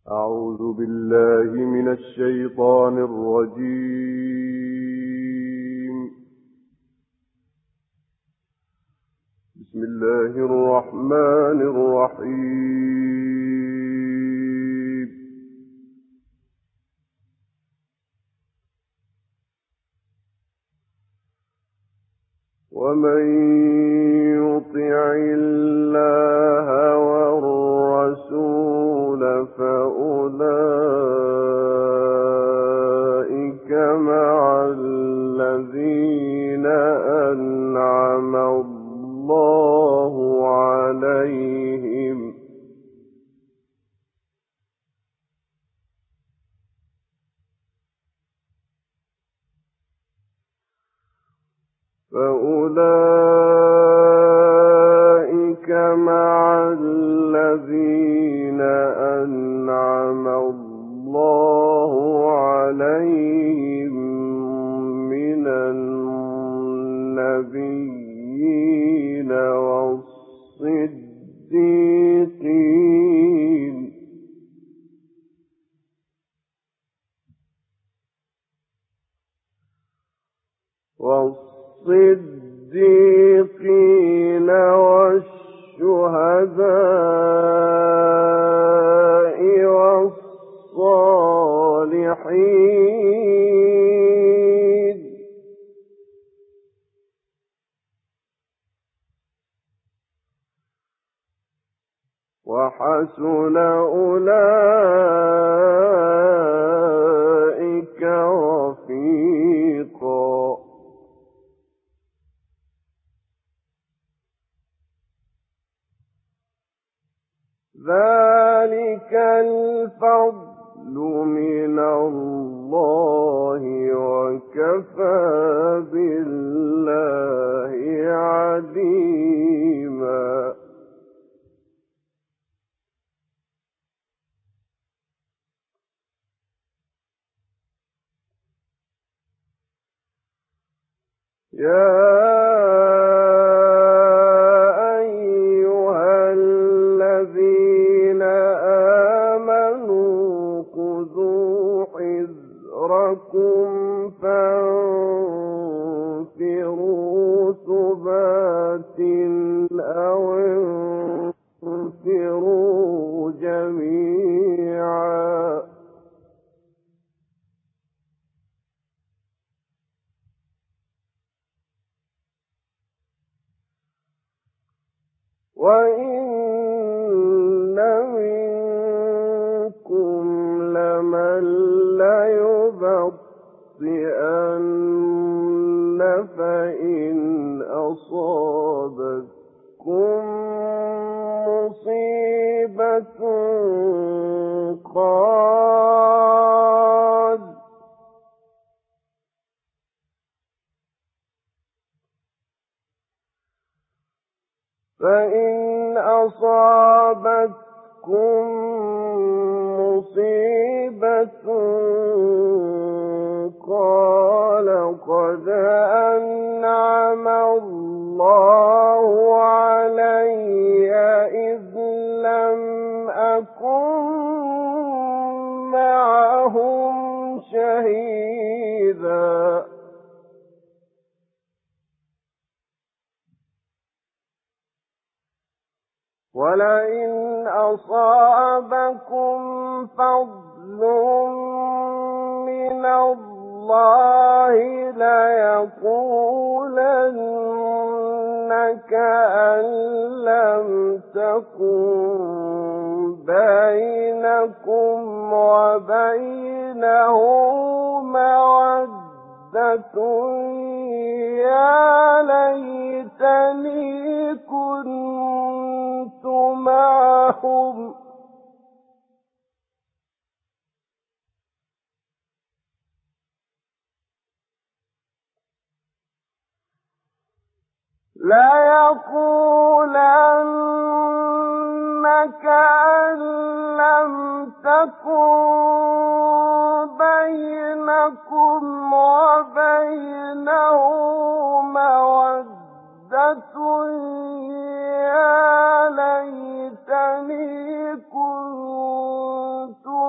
أعوذ بالله من الشيطان الرجيم. بسم الله الرحمن الرحيم. ومن يطع الله والرسول فأولئك مع الذين أنعم الله عليهم من النبيين والصديقين والشهداء والصالحين وحسن أولئك رفيقا. ذلك الفضل من الله وكفى بالله عليما. يا أيها الذين آمنوا خذوا حذركم فانفروا ثبات أو انفروا جميعا. وَإِنَّ مِنكُمْ لَمَن لَّيُبَطِّئَنَّ فَإِنْ أَصَابَتْكُم مُّصِيبَةٌ قَالَ قَدْ أَنْعَمَ اللَّهُ عَلَيَّ إِذْ لَمْ أَكُن مَّعَهُمْ شَهِيدًا. وَلَئِنْ أَصَابَكُمْ فَضْلٌ مِّنَ اللَّهِ لَيَقُولَنَّ كَأَن لَّمْ تَكُن بَيْنَكُمْ وَبَيْنَهُ مَوَدَّةٌ يَا لَيْتَنِي كُنتُ معهم لَيَقُولَنَّ كَأَن لَّمْ تَكُن بَيْنَكُمْ وَبَيْنَهُ مَوَدَّةٌ يَا لَيْتَنِي كُنتُ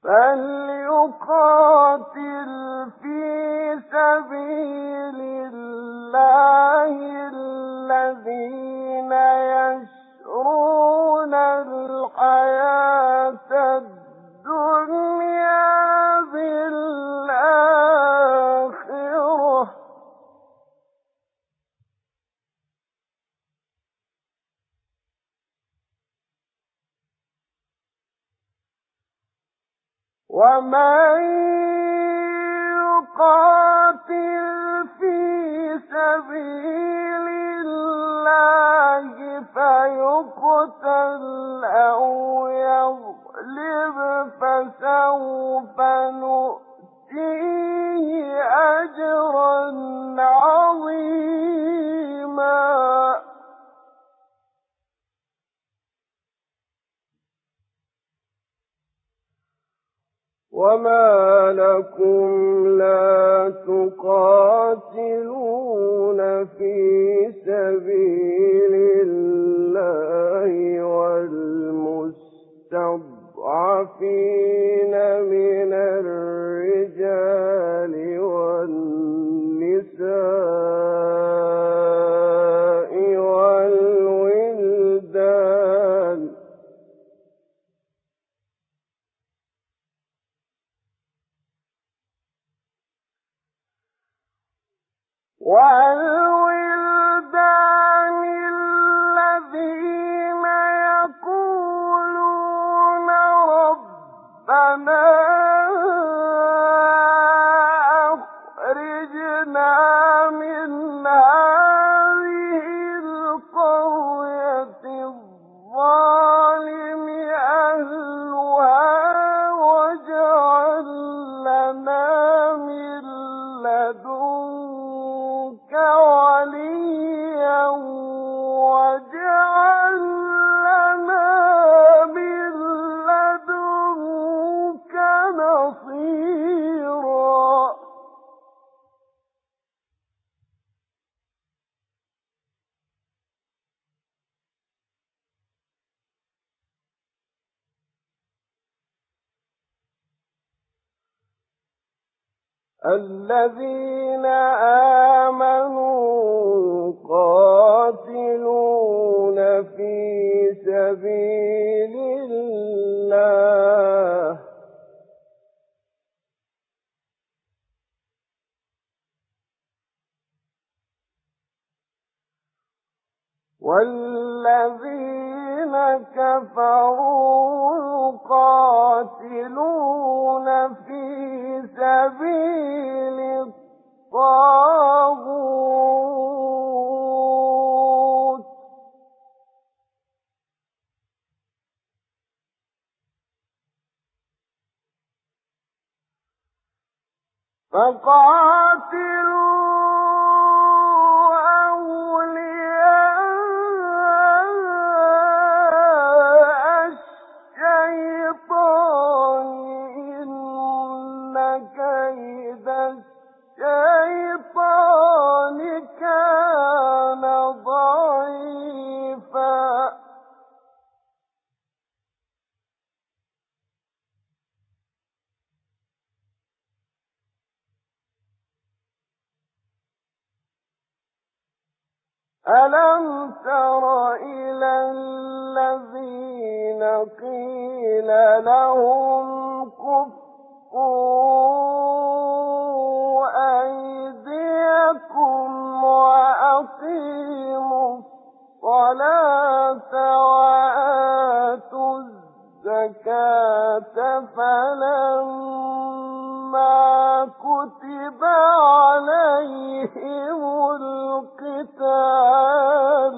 فليقاتل في سبيل الله الذين يشرون الحياة الدنيا بالآخرة ومن يقاتل في سبيل الله فيقتل أو يغلب فسوف نؤتيه أجرا عظيما وما لكم لا تقاتلون في سبيل الله والمستضعفين من الرجال والنساء والولدان الذين يقولون ربنا أخرجنا من هذه القرية الظالم أهلها واجعل لنا من لدنك وليا واجعل لنا من لدنك نصيرا الذين آمنوا قاتلون في سبيل الله والذين كفروا يقاتلون في سبيل الطاغوت فقاتلوا كيد الشيطان كان ضعيفا ألم تر إلى الذين قيل لهم كفوا أيديكم وأقيموا الصلاة وآتوا الزكاة فلما كتب عليهم القتال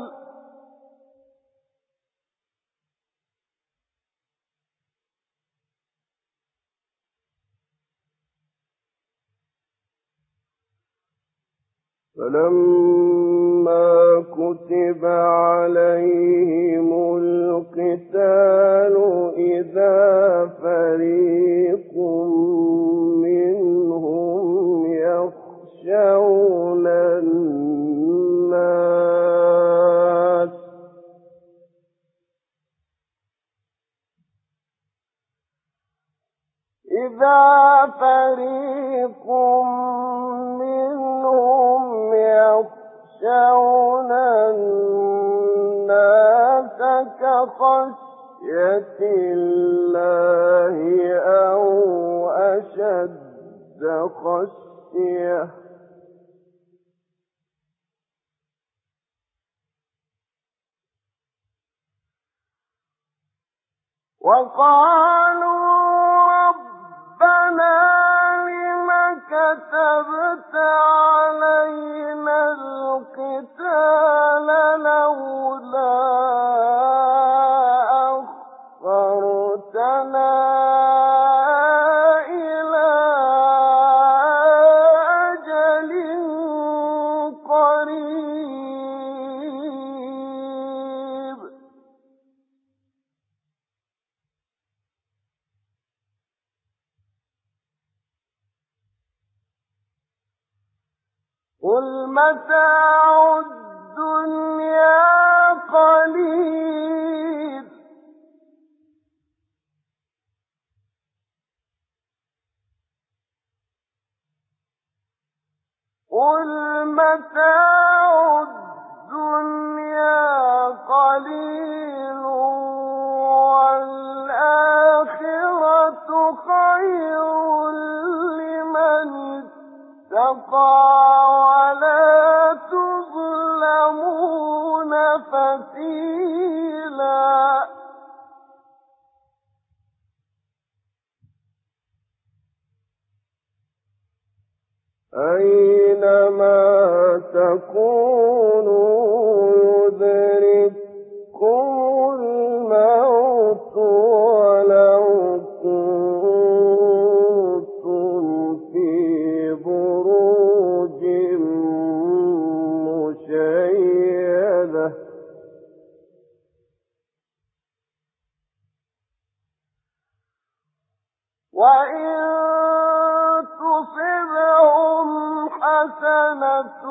إذا فريق منهم يخشون الناس إذا فريق منهم يخشون الناس كخشية الله أو أشد خشية وقالوا ربنا لم كتبت علينا القتال لولا أخرتنا إلى أجل قريب قل متاع الدنيا قليل قل متاع الدنيا قليل والآخرة خير لمن اتقى ولا تظلمون فتيلا أينما تكونوا يدرككم الموت ولو كنتم في بروج مشيدة وإن تصبهم حسنة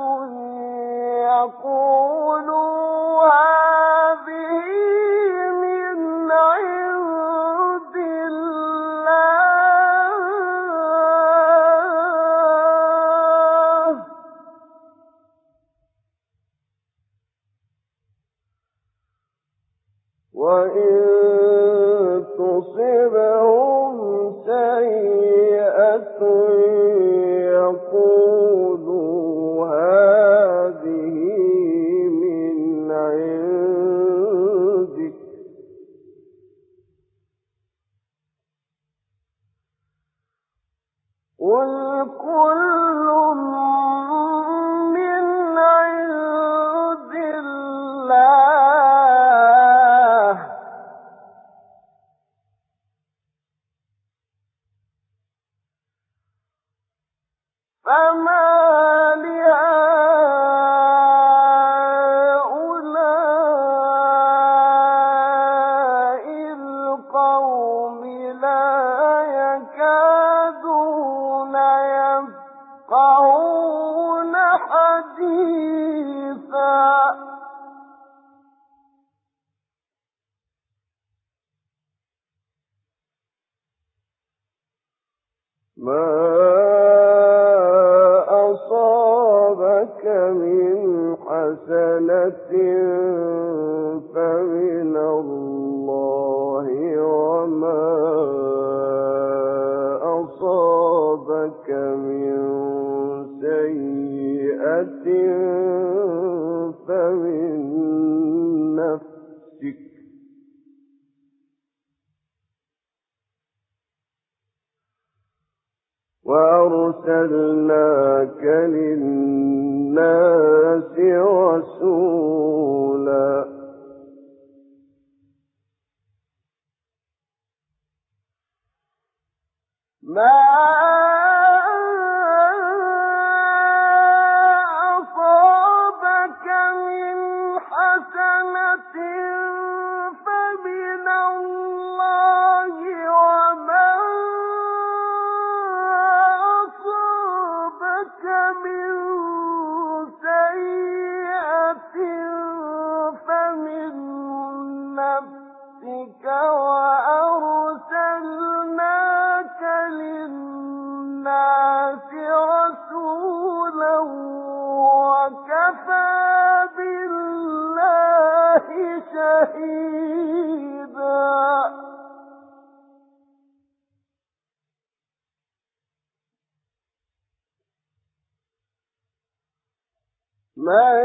يقولوا هذه من عند الله وإن تصبهم سيئة يقولوا هذه من عندك قل كل من عند الله فما لهؤلاء القوم لا يكادون يفقهون حديثا ما أصابك من حسنة فمن الله وما أصابك من سيئة فمن نفسك وأرسلناك للناس رسولا ما أصابك من حسنة فمن الله وما أصابك من سيئة فمن نفسك وأرسلناك للناس شهيدا. من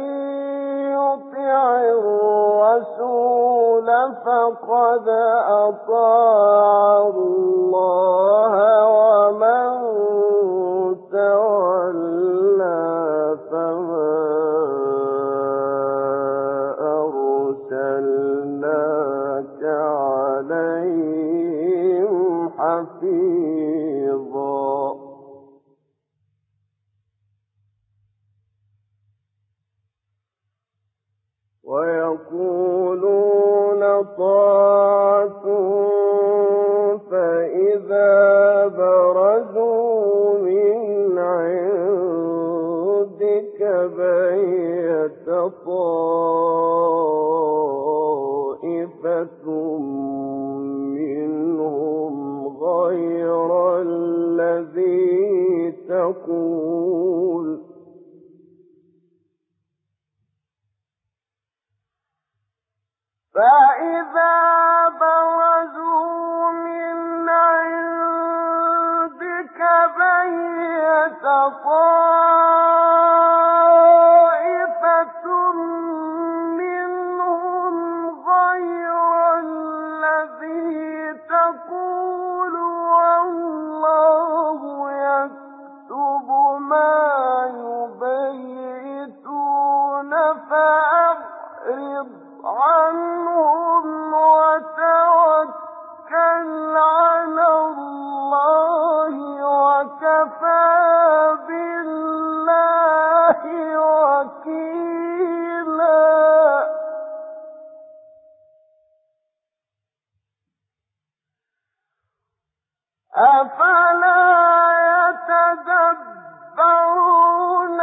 يطع الرسول فقد أطاع الله، ومن تولى فما أرسلناك عليهم حفيظا. ويقولون طاعة فإذا برزوا من عندك بيت طائفة منهم غير الذي تقول، فإذا برزوا من عندك بيت طائفة منهم غير الذي تقول، والله يكتب ما يبيتون، فأعرض عنهم وتوكل على الله، وكفى بالله وكيلا. أفلا يتدبرون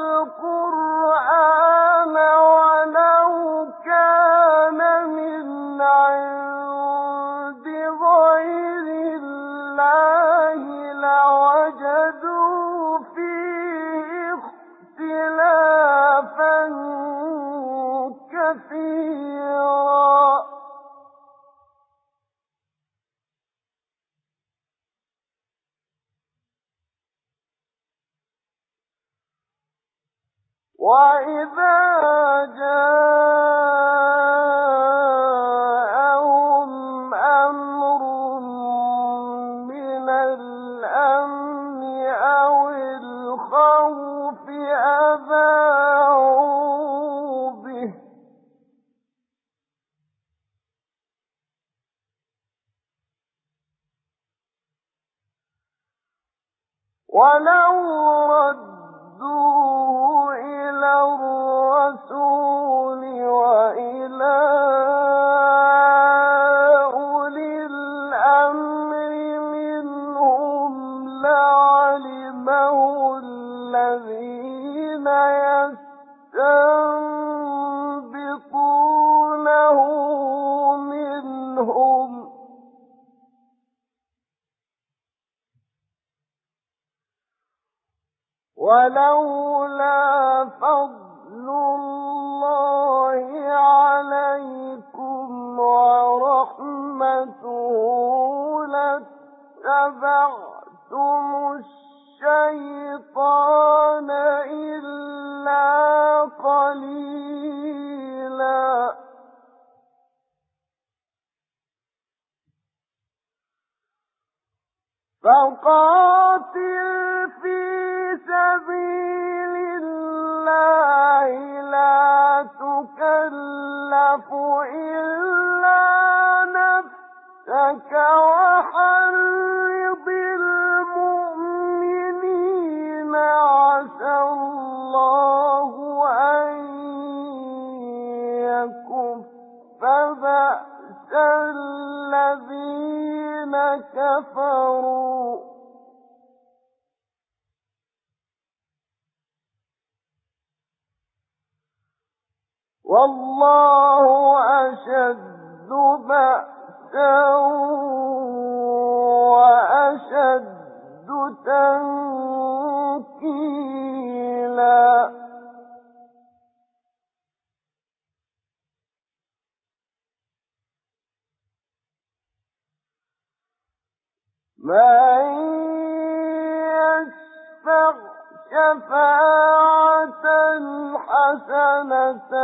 القرآن، ولو كان من عند غير الله لوجدوا فيه اختلافا كثيرا. وإذا جاءهم أمر من الأمن أو الخوف أذاعوا به، ولو ردوه إلى الرسول وإلى أولي الأمر منهم لعلمه الذين يستنبطونه منهم، ولولا فضل الله عليكم ورحمته لاتبعتم الشيطان إلا قليلا. فقاتل في سبيل الله لا تكلف إلا نفسك، وحرض المؤمنين، عسى الله أن يكف بأس الذين كفروا، والله أشد بأسا وأشد تنكيلا. من يشفع شفاعة حسنة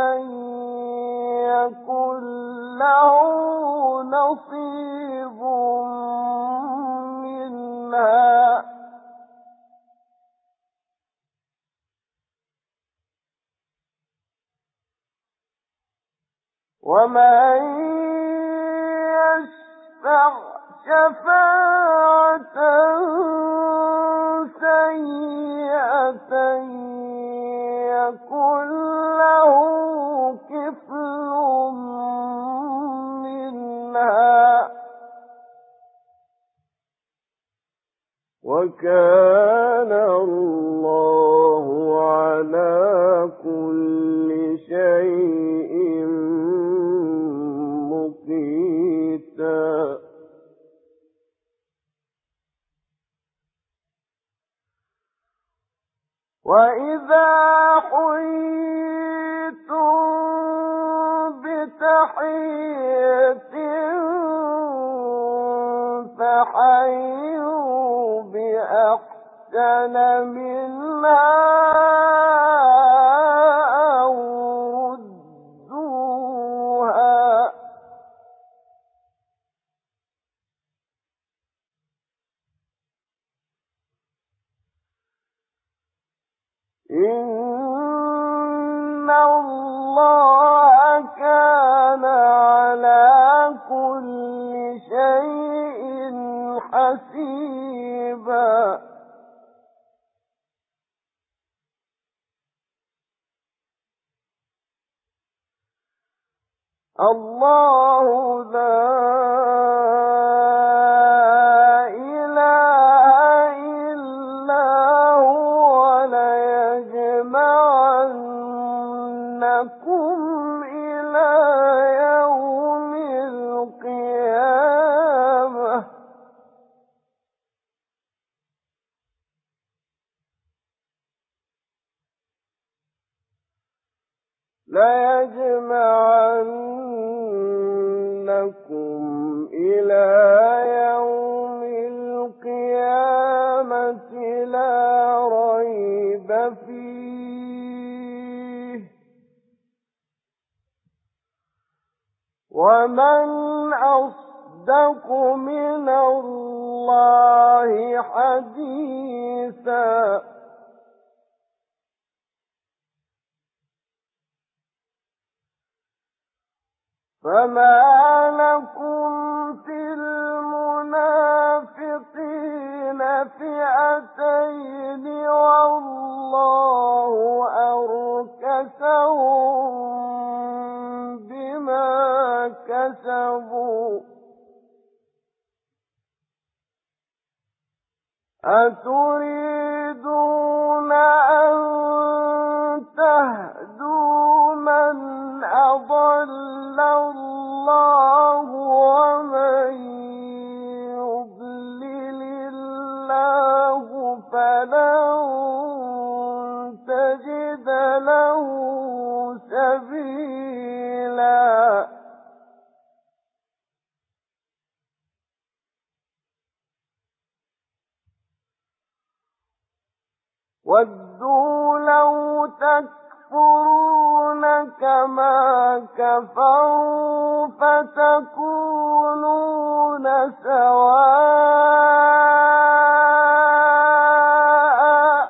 يكن له نصيب منها ومن يشفع شفاعة سيئة يكن له كفل منها وكان الله على كل شيء مقيتا. وإذا حييتم بتحية فحيوا بأحسن منها أو ردوها إن الله كان على كل شيء حسيبا. الله لا إله إلا هو ليجمعنكم إلى يوم القيامة لا ريب فيه ومن أصدق من الله حديثا. فما لكم في المنافقين فئتين والله أركسهم بما كسبوا أتريدون أن تهدوا من أضل الله ومن يضلل الله فلن تجد له سبيلا. وَدُّوا لَوْ تَكْفُرُونَ كَمَا كَفَرُوا فَتَكُونُونَ سَوَاءً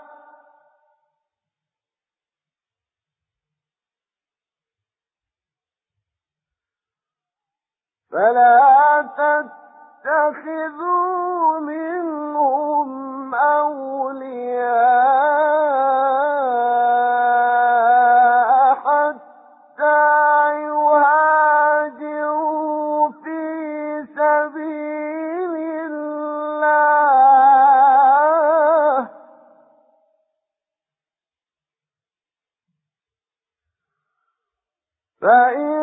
فَلَا تَتَّخِذُوا مِنْهُمْ أَوْلِيَاءَ حَتَّى يُهَاجِرُوا فِي سَبِيلِ اللَّهِ ۚ فَإِن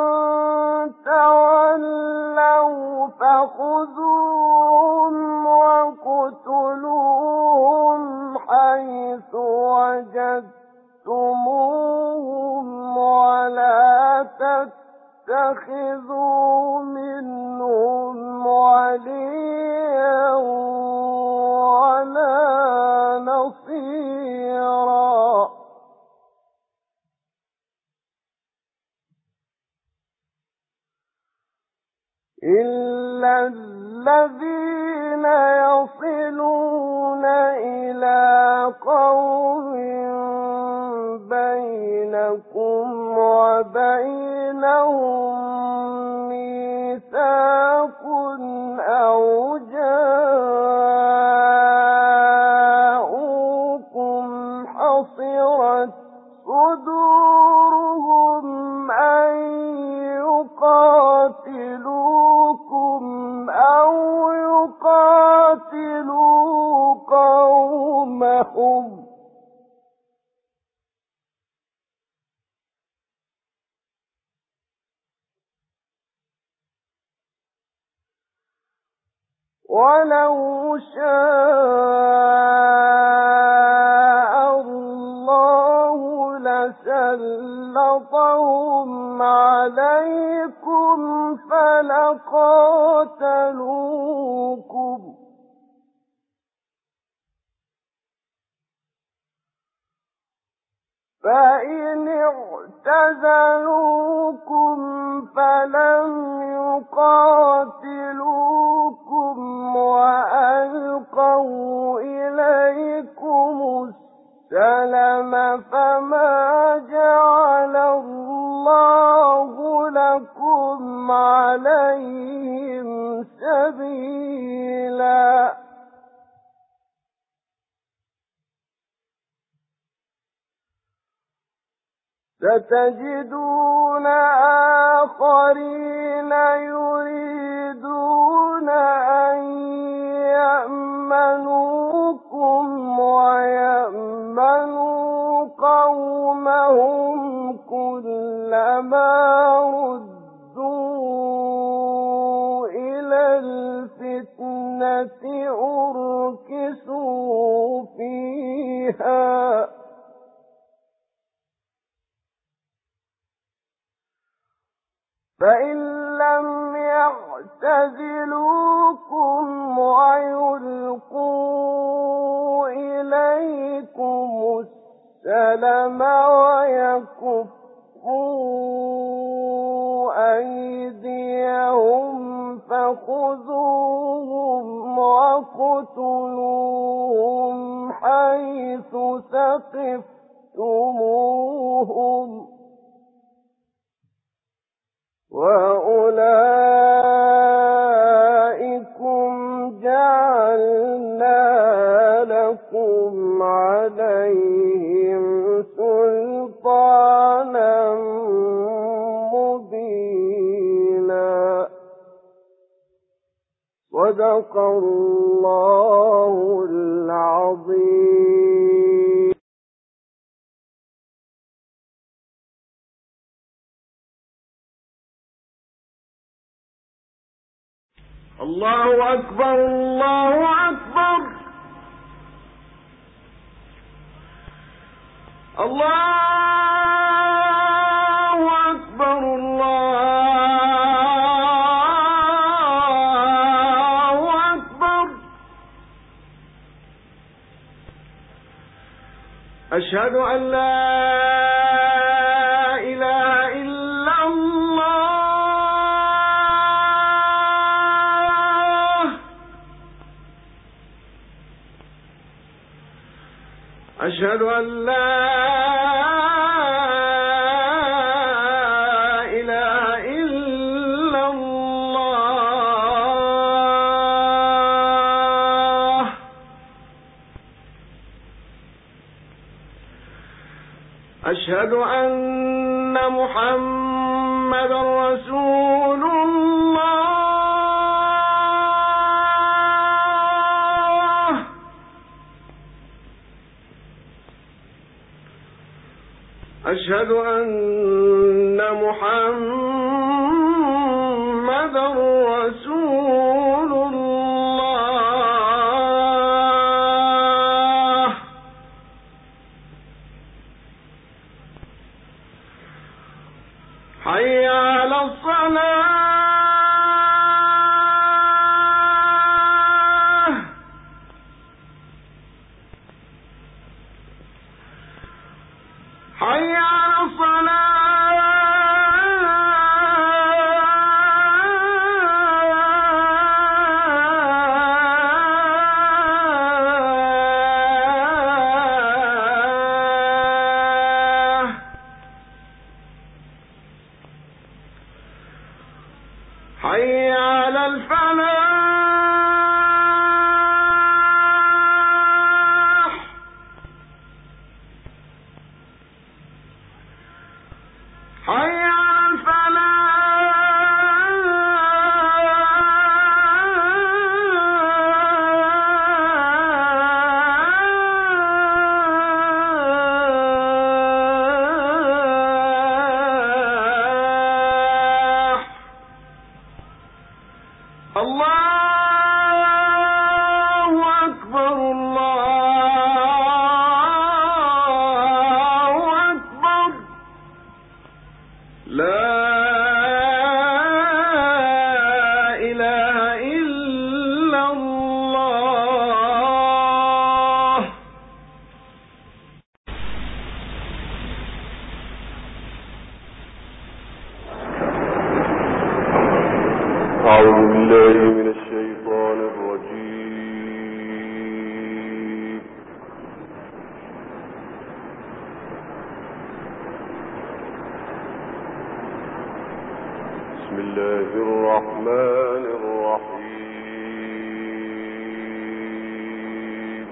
تَوَلَّوْا فَخُذُوهُمْ وَاقْتُلُوهُمْ حَيْثُ وَجَدتُّمُوهُمْ وَلَا تَتَّخِذُوا مِنْهُمْ وَلِيًّا إلا الذين يصلون إلى قوم بينكم وبينهم ميثاق أو جاءوكم حصرت صدورهم أن يقاتلوكم أو يقاتلوا قومهم ولو شاء الله لسلطهم عليكم فلقاتلوكم فإن اعتزلوكم فلم يقاتلوكم وألقوا إليكم السلم فما جعل الله لكم عليهم سبيلا ستجدون آخرين يريدون أن يأمنوكم ويأمنوا قومهم كلما ردوا إلى الفتنة أركسوا فيها فإن لم يعتزلوكم ويلقوا إليكم السلم ويكفوا أيديهم فخذوهم واقتلوهم حيث ثقفتموهم وأولئكم جعلنا لكم عليهم سلطانا مبينا صدق الله العظيم. الله أكبر الله أكبر الله أكبر الله أكبر أشهد أن لا إله إلا الله أشهد أن لا إله إلا الله أشهد أن محمدا رسول الله أشهد أن محمدا رسول الله حي على الصلاة حي على الصلاة حي على الفلاح حي على أعوذ بالله من الشيطان الرجيم. بسم الله الرحمن الرحيم.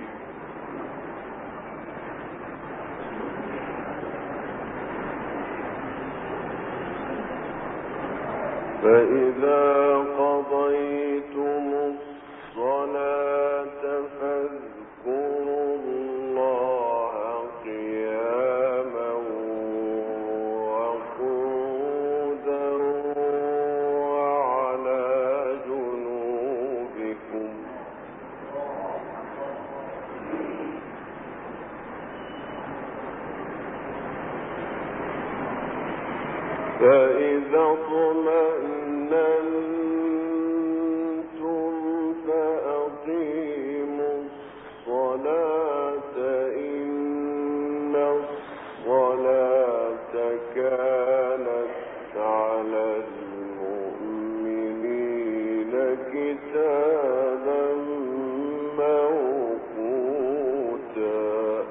فإذا قضيتم الصلاة فاذكروا الله قياما وقعودا وعلى جنوبكم. فإذا اطمأننتم فأقيموا الصلاة إن الصلاة كانت على المؤمنين كتابا موقوتا.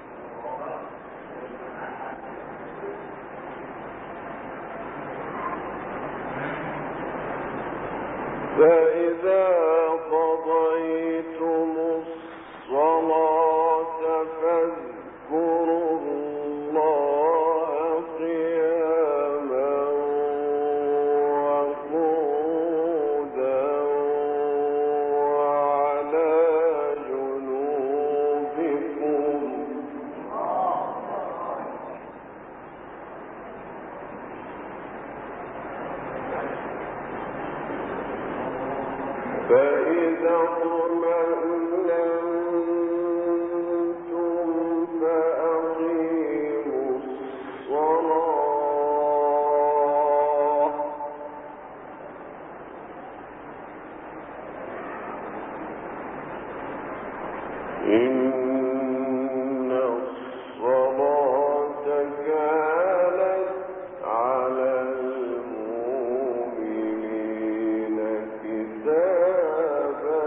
فإذا قضيتم الصلاة فاذكروا الله قياما وقعودا وعلى جنوبكم. فإذا اطمأننتم فأقيموا الصلاة إن الصلاة كانت على المؤمنين كتابا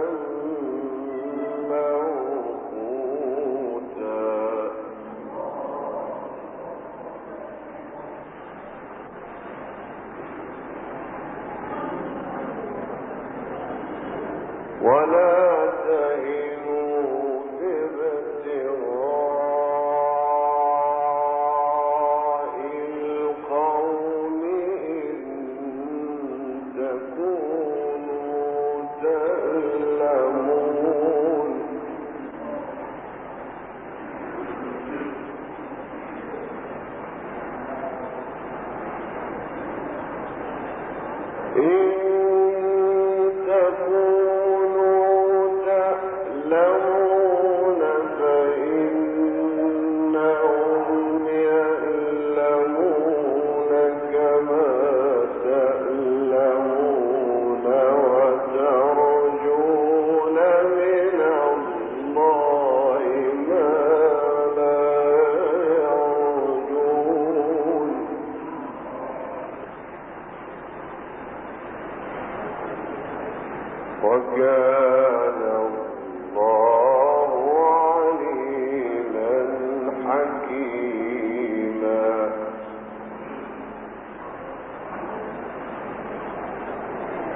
موقوتا. ولا تهنوا في ابتغاء القوم إن تكونوا تألمون. فإنهم يألمون كما تألمون وترجون من الله ما لا يرجون. وكان الله عليما حكيما.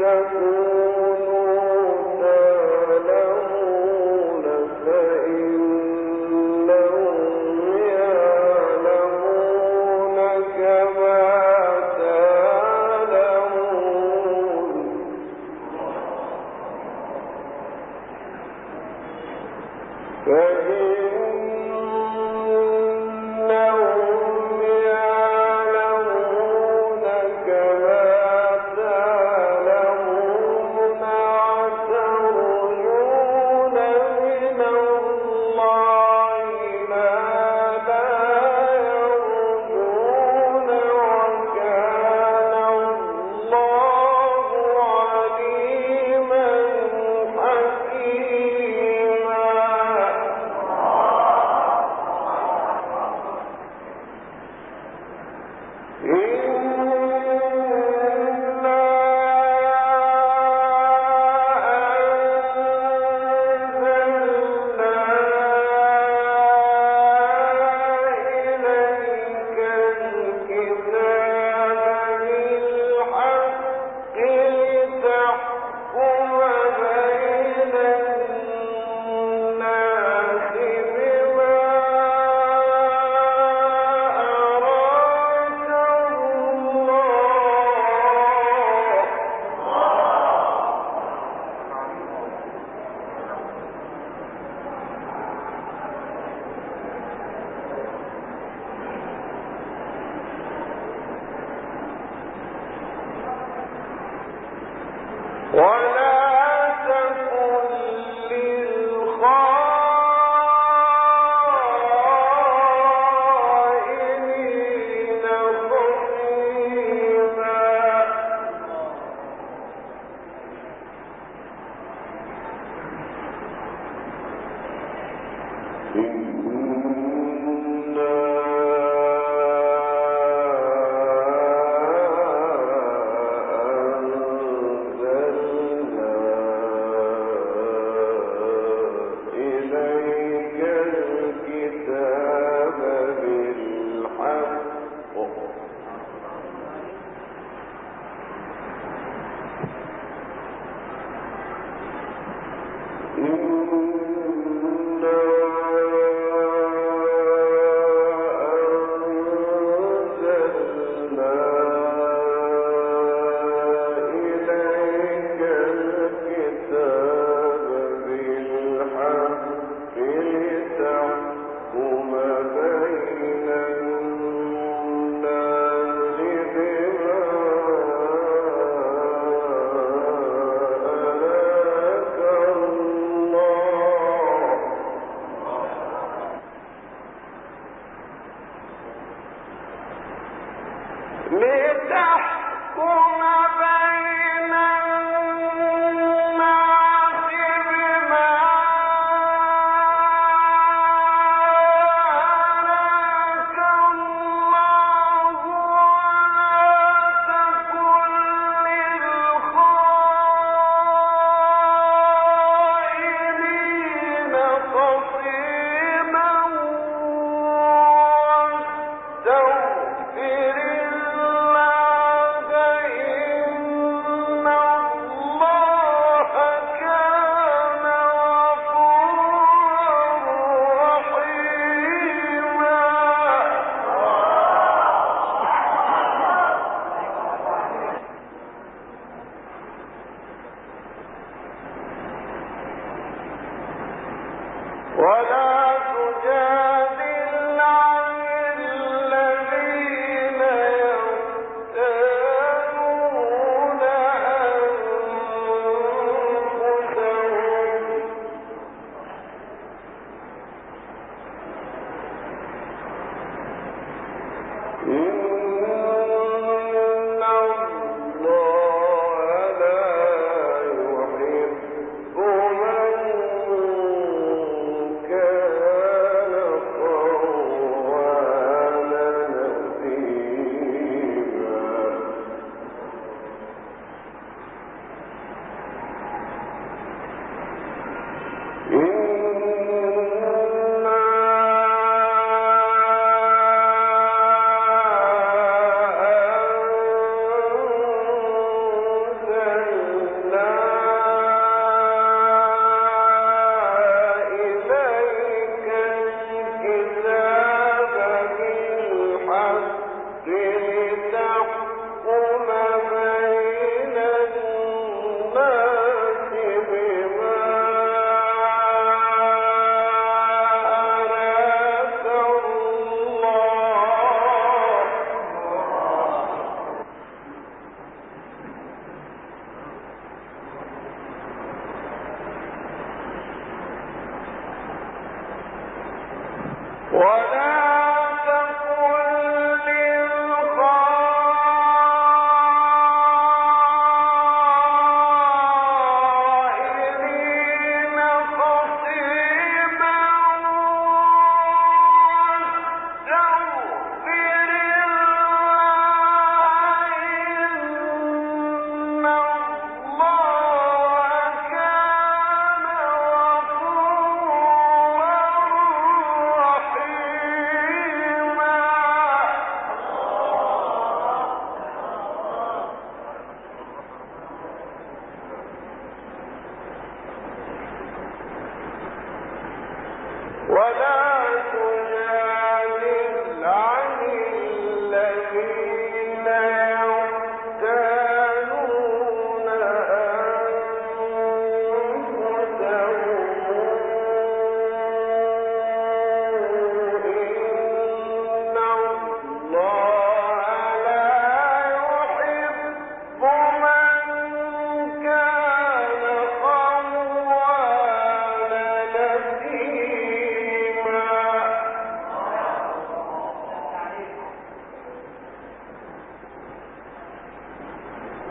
كان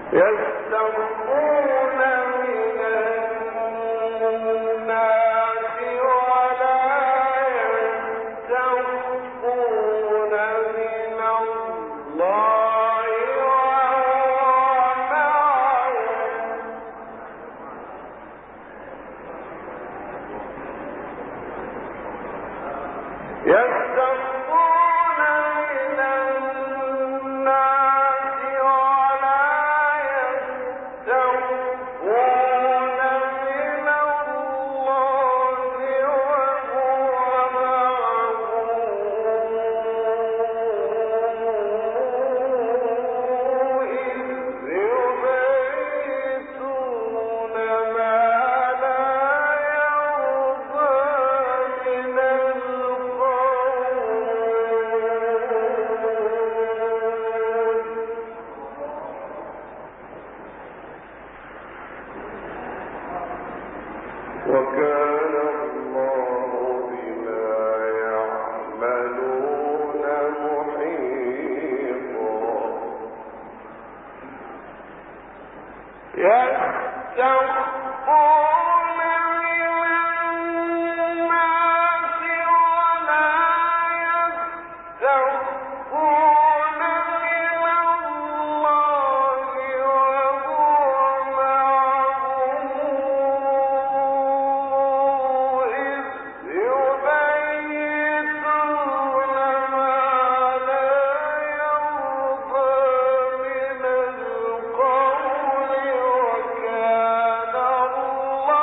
يستخفون من الناس ولا يستخفون من الله وهو معهم يستخفون من الناس ولا يستخفون من الله وهو معهم إذ يبيتون ما لا يرضى من وكان الله بما يعملون محيطا يستخفون من الناس ولا يستخفون من الله وهو معهم إذ يبيتون ما لا يرضى من القول وكان الله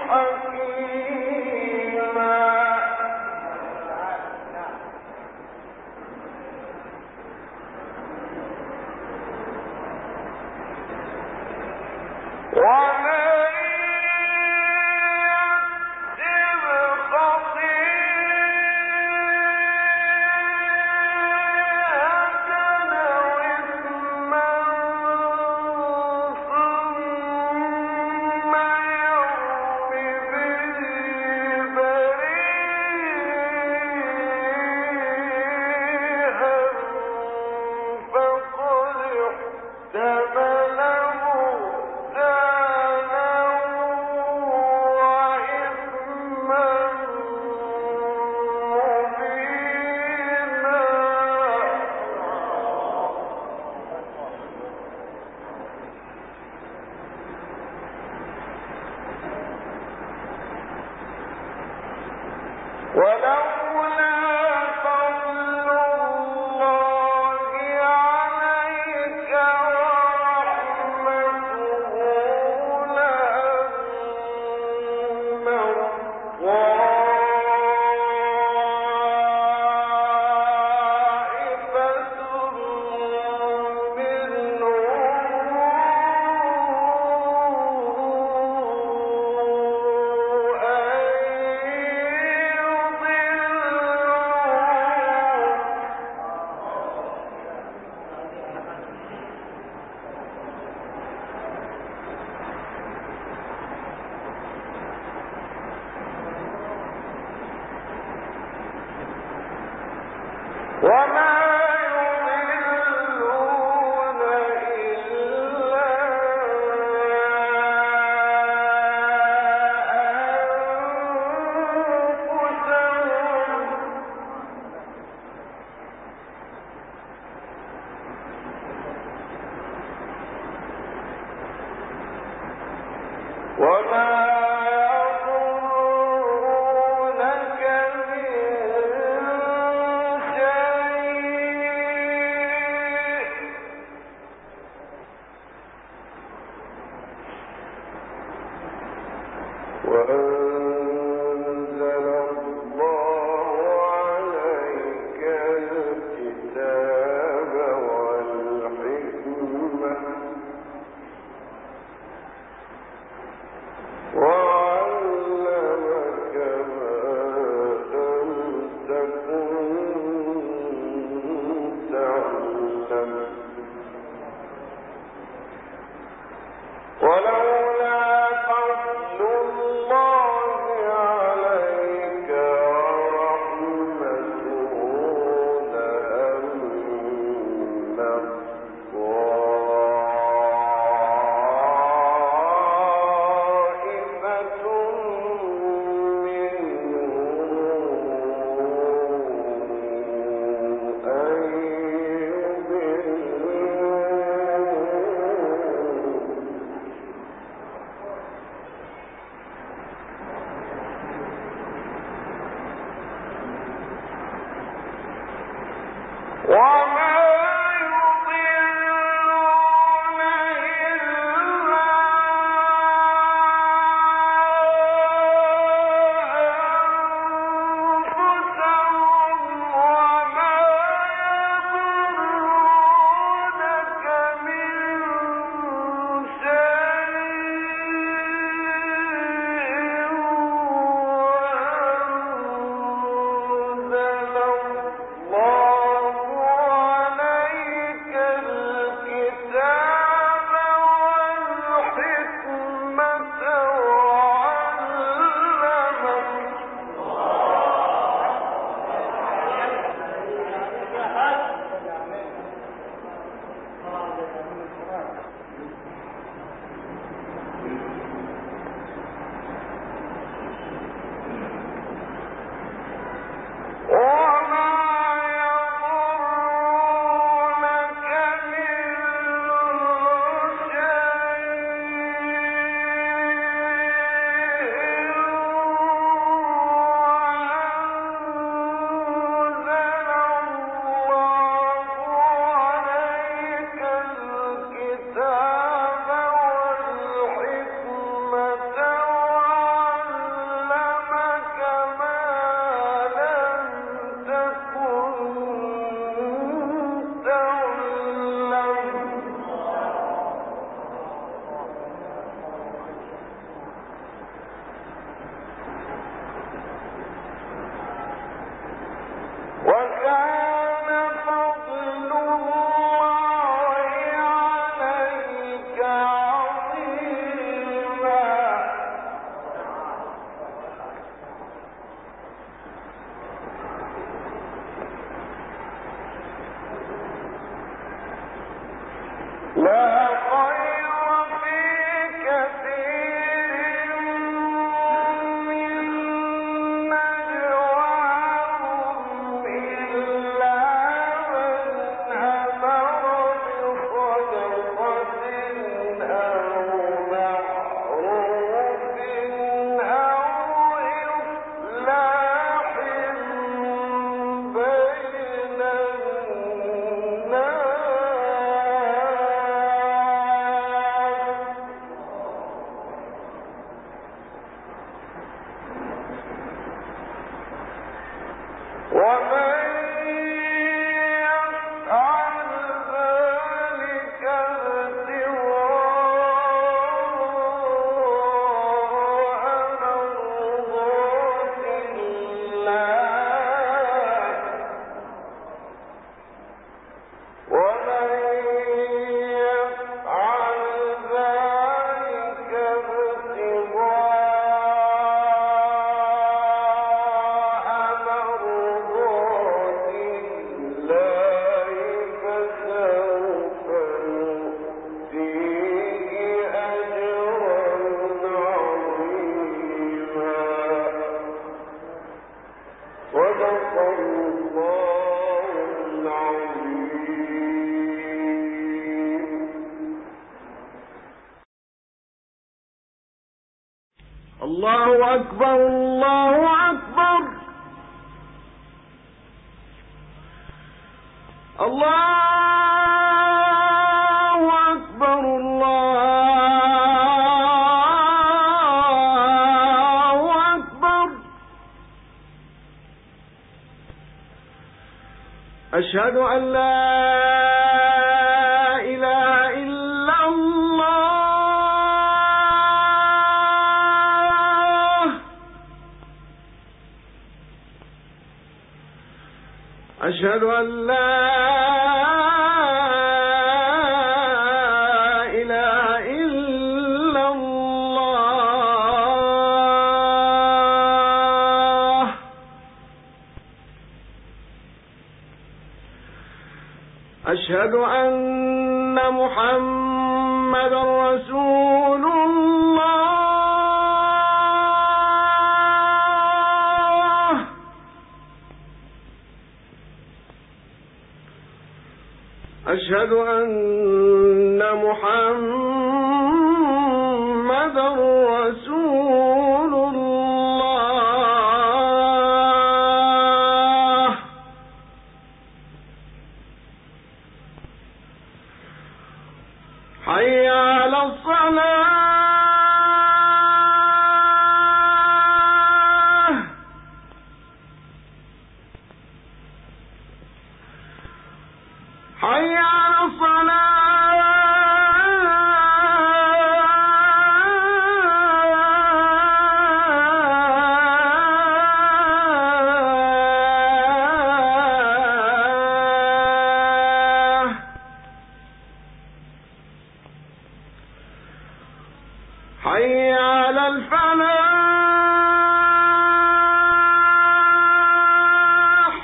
ولولا فضل الله الله أكبر الله أكبر الله أكبر الله أكبر أشهد أن لا إله إلا الله أشهد أن لا إله إلا الله أشهد أن محمدا رسول الله أشهد أن محمدا رسول الله حي على الصلاة حي على الصلاة حي على الفلاح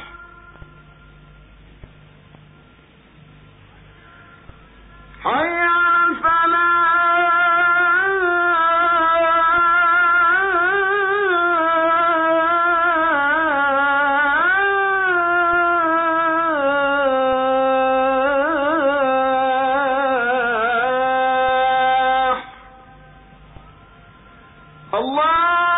حي على الفلاح الله